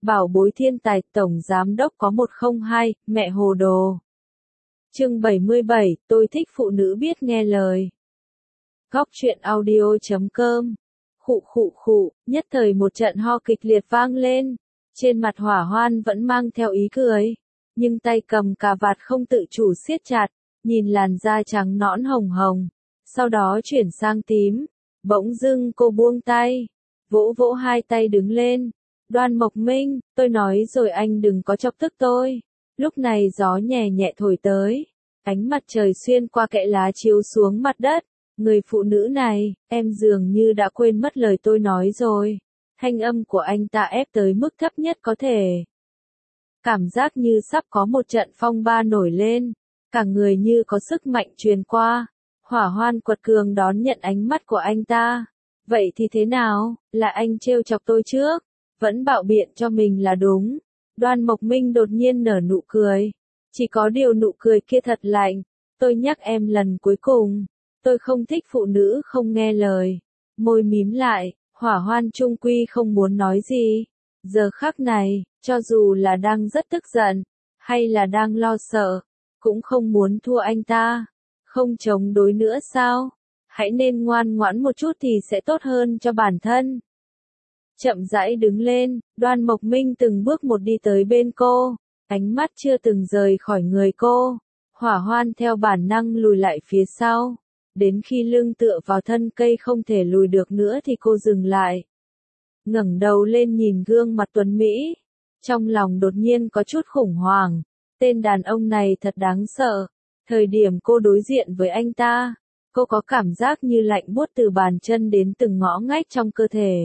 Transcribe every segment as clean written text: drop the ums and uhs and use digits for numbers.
Bảo bối thiên tài tổng giám đốc có 102, mẹ hồ đồ. Chương 77, tôi thích phụ nữ biết nghe lời. Góc truyện audio.com. Khụ, nhất thời một trận ho kịch liệt vang lên. Trên mặt Hỏa Hoan vẫn mang theo ý cười, nhưng tay cầm cà vạt không tự chủ siết chặt, nhìn làn da trắng nõn hồng hồng, sau đó chuyển sang tím. Bỗng dưng cô buông tay, vỗ vỗ hai tay đứng lên. Đoan Mộc Minh, tôi nói rồi anh đừng có chọc tức tôi. Lúc này gió nhẹ nhẹ thổi tới, ánh mặt trời xuyên qua kẽ lá chiếu xuống mặt đất. Người phụ nữ này, em dường như đã quên mất lời tôi nói rồi. Thanh âm của anh ta ép tới mức thấp nhất có thể. Cảm giác như sắp có một trận phong ba nổi lên, cả người như có sức mạnh truyền qua. Hỏa Hoan quật cường đón nhận ánh mắt của anh ta. Vậy thì thế nào, là anh trêu chọc tôi trước? Vẫn bạo biện cho mình là đúng. Đoan Mộc Minh đột nhiên nở nụ cười. Chỉ có điều nụ cười kia thật lạnh. Tôi nhắc em lần cuối cùng. Tôi không thích phụ nữ không nghe lời. Môi mím lại, Hỏa Hoan trung quy không muốn nói gì. Giờ khắc này, cho dù là đang rất tức giận, hay là đang lo sợ, cũng không muốn thua anh ta. Không chống đối nữa sao? Hãy nên ngoan ngoãn một chút thì sẽ tốt hơn cho bản thân. Chậm rãi đứng lên, Đoan Mộc Minh từng bước một đi tới bên cô, ánh mắt chưa từng rời khỏi người cô. Hỏa Hoan theo bản năng lùi lại phía sau, đến khi lưng tựa vào thân cây không thể lùi được nữa thì cô dừng lại. Ngẩng đầu lên nhìn gương mặt tuấn mỹ, trong lòng đột nhiên có chút khủng hoảng, tên đàn ông này thật đáng sợ. Thời điểm cô đối diện với anh ta, cô có cảm giác như lạnh buốt từ bàn chân đến từng ngõ ngách trong cơ thể.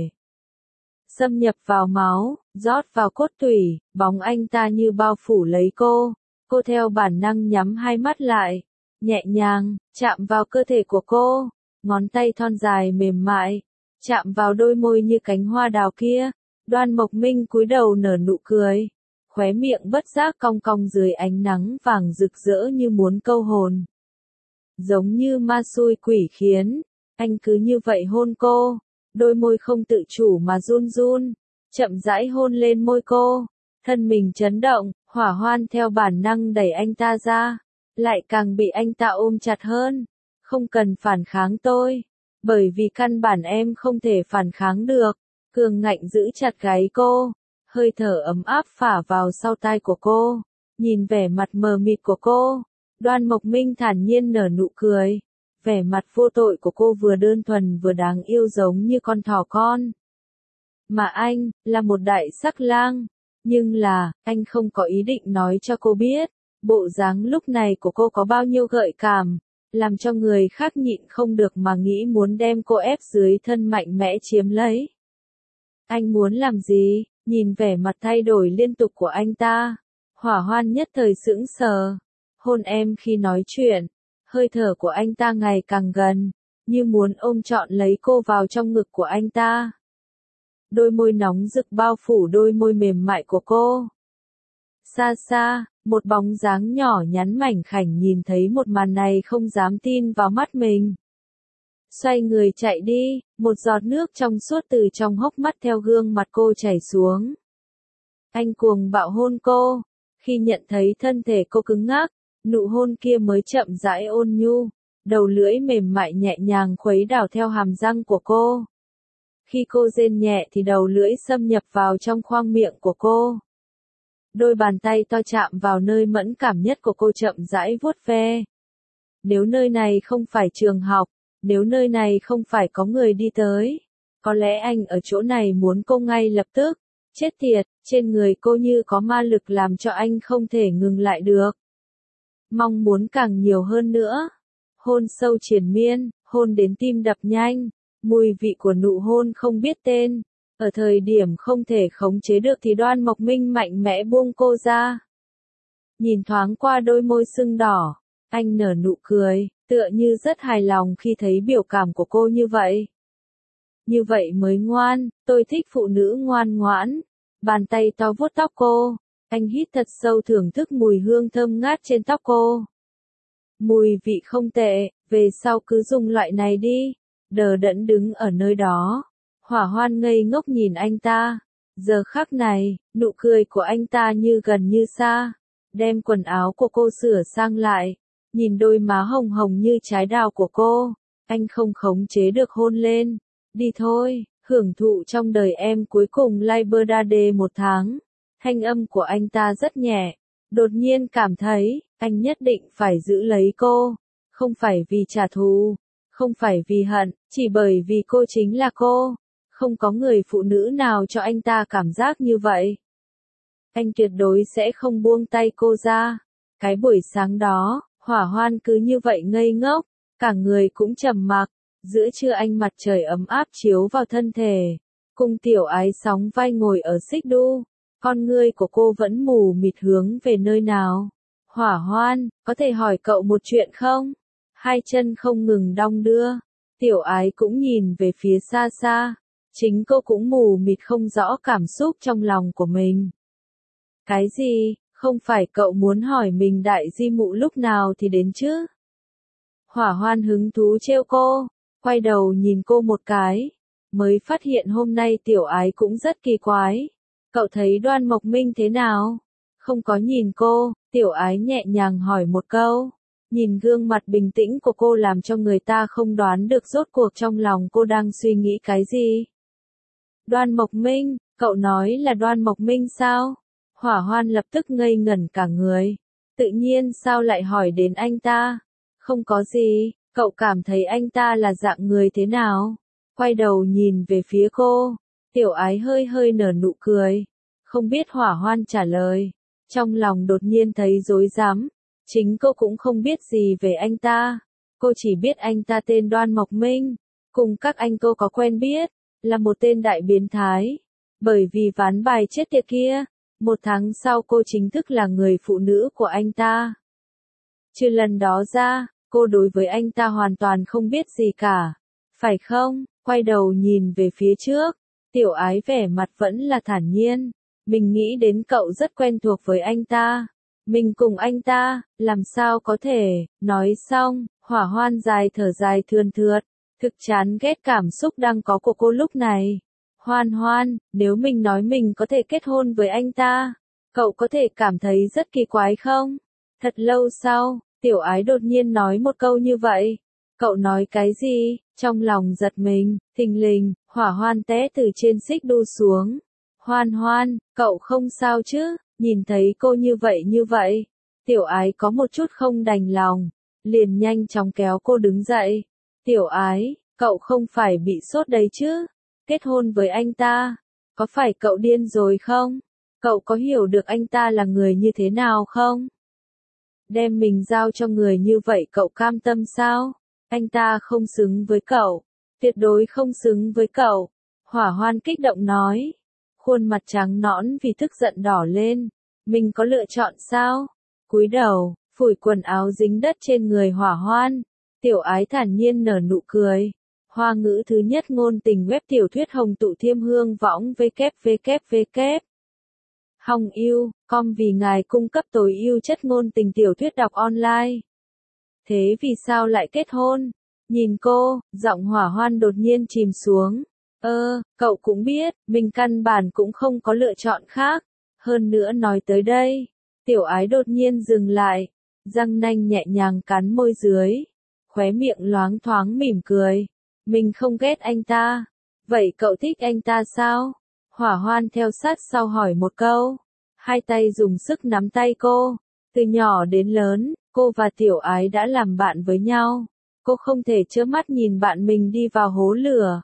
Xâm nhập vào máu, rót vào cốt tủy, bóng anh ta như bao phủ lấy cô. Cô theo bản năng nhắm hai mắt lại, nhẹ nhàng, chạm vào cơ thể của cô, ngón tay thon dài mềm mại, chạm vào đôi môi như cánh hoa đào kia. Đoan Mộc Minh cúi đầu nở nụ cười, khóe miệng bất giác cong cong dưới ánh nắng vàng rực rỡ như muốn câu hồn. Giống như ma xui quỷ khiến, anh cứ như vậy hôn cô, đôi môi không tự chủ mà run run, chậm rãi hôn lên môi cô, thân mình chấn động, Hỏa Hoan theo bản năng đẩy anh ta ra, lại càng bị anh ta ôm chặt hơn. Không cần phản kháng tôi, bởi vì căn bản em không thể phản kháng được. Cường ngạnh giữ chặt gáy cô, hơi thở ấm áp phả vào sau tai của cô, nhìn vẻ mặt mờ mịt của cô. Đoan Mộc Minh thản nhiên nở nụ cười, vẻ mặt vô tội của cô vừa đơn thuần vừa đáng yêu giống như con thỏ con. Mà anh, là một đại sắc lang, nhưng là, anh không có ý định nói cho cô biết, bộ dáng lúc này của cô có bao nhiêu gợi cảm, làm cho người khác nhịn không được mà nghĩ muốn đem cô ép dưới thân mạnh mẽ chiếm lấy. Anh muốn làm gì? Nhìn vẻ mặt thay đổi liên tục của anh ta, Hỏa Hoan nhất thời sững sờ. Hôn em khi nói chuyện, hơi thở của anh ta ngày càng gần, như muốn ôm trọn lấy cô vào trong ngực của anh ta. Đôi môi nóng rực bao phủ đôi môi mềm mại của cô. Xa xa, một bóng dáng nhỏ nhắn mảnh khảnh nhìn thấy một màn này không dám tin vào mắt mình. Xoay người chạy đi, một giọt nước trong suốt từ trong hốc mắt theo gương mặt cô chảy xuống. Anh cuồng bạo hôn cô, khi nhận thấy thân thể cô cứng ngắc, nụ hôn kia mới chậm rãi ôn nhu, đầu lưỡi mềm mại nhẹ nhàng khuấy đảo theo hàm răng của cô. Khi cô rên nhẹ thì đầu lưỡi xâm nhập vào trong khoang miệng của cô. Đôi bàn tay to chạm vào nơi mẫn cảm nhất của cô chậm rãi vuốt ve. Nếu nơi này không phải trường học, nếu nơi này không phải có người đi tới, có lẽ anh ở chỗ này muốn cô ngay lập tức. Chết tiệt, trên người cô như có ma lực làm cho anh không thể ngừng lại được. Mong muốn càng nhiều hơn nữa. Hôn sâu triền miên, hôn đến tim đập nhanh, mùi vị của nụ hôn không biết tên. Ở thời điểm không thể khống chế được thì Đoan Mộc Minh mạnh mẽ buông cô ra. Nhìn thoáng qua đôi môi sưng đỏ, anh nở nụ cười, tựa như rất hài lòng khi thấy biểu cảm của cô như vậy. Như vậy mới ngoan, tôi thích phụ nữ ngoan ngoãn. Bàn tay to vuốt tóc cô, anh hít thật sâu thưởng thức mùi hương thơm ngát trên tóc cô. Mùi vị không tệ, về sau cứ dùng loại này đi. Đờ đẫn đứng ở nơi đó, Hỏa Hoan ngây ngốc nhìn anh ta, Giờ khắc này, nụ cười của anh ta như gần như xa, đem quần áo của cô sửa sang lại, nhìn đôi má hồng hồng như trái đào của cô, anh không khống chế được hôn lên. Đi thôi, hưởng thụ trong đời em cuối cùng Liberade 1 tháng. Thanh âm của anh ta rất nhẹ, đột nhiên cảm thấy, anh nhất định phải giữ lấy cô, không phải vì trả thù, không phải vì hận, chỉ bởi vì cô chính là cô. Không có người phụ nữ nào cho anh ta cảm giác như vậy. Anh tuyệt đối sẽ không buông tay cô ra. Cái buổi sáng đó, Hỏa Hoan cứ như vậy ngây ngốc, cả người cũng trầm mặc. Giữa trưa ánh mặt trời ấm áp chiếu vào thân thể, cùng Tiểu Ái sóng vai ngồi ở xích đu, con ngươi của cô vẫn mù mịt hướng về nơi nào. Hỏa Hoan, có thể hỏi cậu một chuyện không? Hai chân không ngừng đong đưa, Tiểu Ái cũng nhìn về phía xa xa, chính cô cũng mù mịt không rõ cảm xúc trong lòng của mình. Cái gì, không phải cậu muốn hỏi mình đại di mụ lúc nào thì đến chứ? Hỏa Hoan hứng thú trêu cô, quay đầu nhìn cô một cái, mới phát hiện hôm nay Tiểu Ái cũng rất kỳ quái. Cậu thấy Đoan Mộc Minh thế nào? Không có nhìn cô, Tiểu Ái nhẹ nhàng hỏi một câu. Nhìn gương mặt bình tĩnh của cô làm cho người ta không đoán được rốt cuộc trong lòng cô đang suy nghĩ cái gì. Đoan Mộc Minh, cậu nói là Đoan Mộc Minh sao? Hỏa Hoan lập tức ngây ngẩn cả người. Tự nhiên sao lại hỏi đến anh ta? Không có gì, cậu cảm thấy anh ta là dạng người thế nào? Quay đầu nhìn về phía cô, Tiểu Ái hơi hơi nở nụ cười. Không biết Hỏa Hoan trả lời. Trong lòng đột nhiên thấy rối rắm. Chính cô cũng không biết gì về anh ta. Cô chỉ biết anh ta tên Đoan Mộc Minh. Cùng các anh cô có quen biết. Là một tên đại biến thái. Bởi vì ván bài chết tiệt kia. 1 tháng sau cô chính thức là người phụ nữ của anh ta. Trừ lần đó ra, cô đối với anh ta hoàn toàn không biết gì cả. Phải không? Quay đầu nhìn về phía trước. Tiểu Ái vẻ mặt vẫn là thản nhiên. Mình nghĩ đến cậu rất quen thuộc với anh ta. Mình cùng anh ta, làm sao có thể, nói xong, Hỏa Hoan dài thở dài thườn thượt, thực chán ghét cảm xúc đang có của cô lúc này. Hoan Hoan, nếu mình nói mình có thể kết hôn với anh ta, cậu có thể cảm thấy rất kỳ quái không? Thật lâu sau, Tiểu Ái đột nhiên nói một câu như vậy. Cậu nói cái gì? Trong lòng giật mình, thình lình, Hỏa Hoan té từ trên xích đu xuống. Hoan Hoan, cậu không sao chứ? Nhìn thấy cô như vậy, Tiểu Ái có một chút không đành lòng, liền nhanh chóng kéo cô đứng dậy. Tiểu Ái, cậu không phải bị sốt đấy chứ? Kết hôn với anh ta, có phải cậu điên rồi không? Cậu có hiểu được anh ta là người như thế nào không? Đem mình giao cho người như vậy cậu cam tâm sao? Anh ta không xứng với cậu, tuyệt đối không xứng với cậu. Hỏa Hoan kích động nói. Khuôn mặt trắng nõn vì tức giận đỏ lên. Mình có lựa chọn sao? Cúi đầu, phủi quần áo dính đất trên người Hỏa Hoan. Tiểu Ái thản nhiên nở nụ cười. Hoa ngữ thứ nhất ngôn tình web tiểu thuyết hồng tụ thiêm hương võng www. Hồng yêu, com vì ngài cung cấp tối ưu chất ngôn tình tiểu thuyết đọc online. Thế vì sao lại kết hôn? Nhìn cô, giọng Hỏa Hoan đột nhiên chìm xuống. Cậu cũng biết, mình căn bản cũng không có lựa chọn khác. Hơn nữa nói tới đây, Tiểu Ái đột nhiên dừng lại, răng nanh nhẹ nhàng cắn môi dưới, khóe miệng loáng thoáng mỉm cười. Mình không ghét anh ta. Vậy cậu thích anh ta sao? Hỏa Hoan theo sát sau hỏi một câu. Hai tay dùng sức nắm tay cô. Từ nhỏ đến lớn, cô và Tiểu Ái đã làm bạn với nhau. Cô không thể trơ mắt nhìn bạn mình đi vào hố lửa.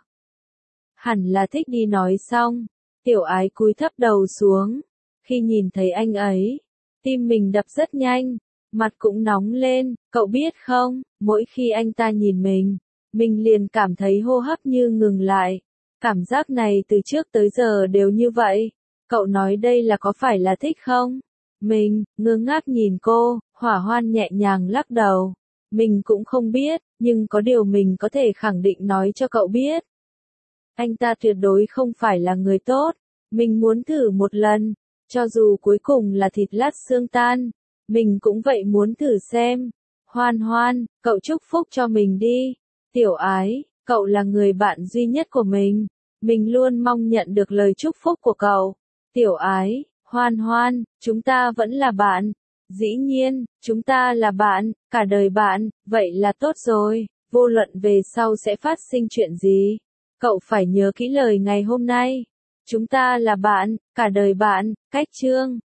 Hẳn là thích đi nói xong. Tiểu Ái cúi thấp đầu xuống. Khi nhìn thấy anh ấy, tim mình đập rất nhanh, mặt cũng nóng lên. Cậu biết không, mỗi khi anh ta nhìn mình liền cảm thấy hô hấp như ngừng lại. Cảm giác này từ trước tới giờ đều như vậy. Cậu nói đây là có phải là thích không? Mình, ngơ ngác nhìn cô, Hỏa Hoan nhẹ nhàng lắc đầu. Mình cũng không biết, nhưng có điều mình có thể khẳng định nói cho cậu biết. Anh ta tuyệt đối không phải là người tốt. Mình muốn thử một lần. Cho dù cuối cùng là thịt lát xương tan. Mình cũng vậy muốn thử xem. Hoan Hoan, cậu chúc phúc cho mình đi. Tiểu Ái, cậu là người bạn duy nhất của mình. Mình luôn mong nhận được lời chúc phúc của cậu. Tiểu ái, Hoan Hoan, chúng ta vẫn là bạn. Dĩ nhiên, chúng ta là bạn, cả đời bạn, vậy là tốt rồi, vô luận về sau sẽ phát sinh chuyện gì. Cậu phải nhớ kỹ lời ngày hôm nay. Chúng ta là bạn, cả đời bạn, cách chương.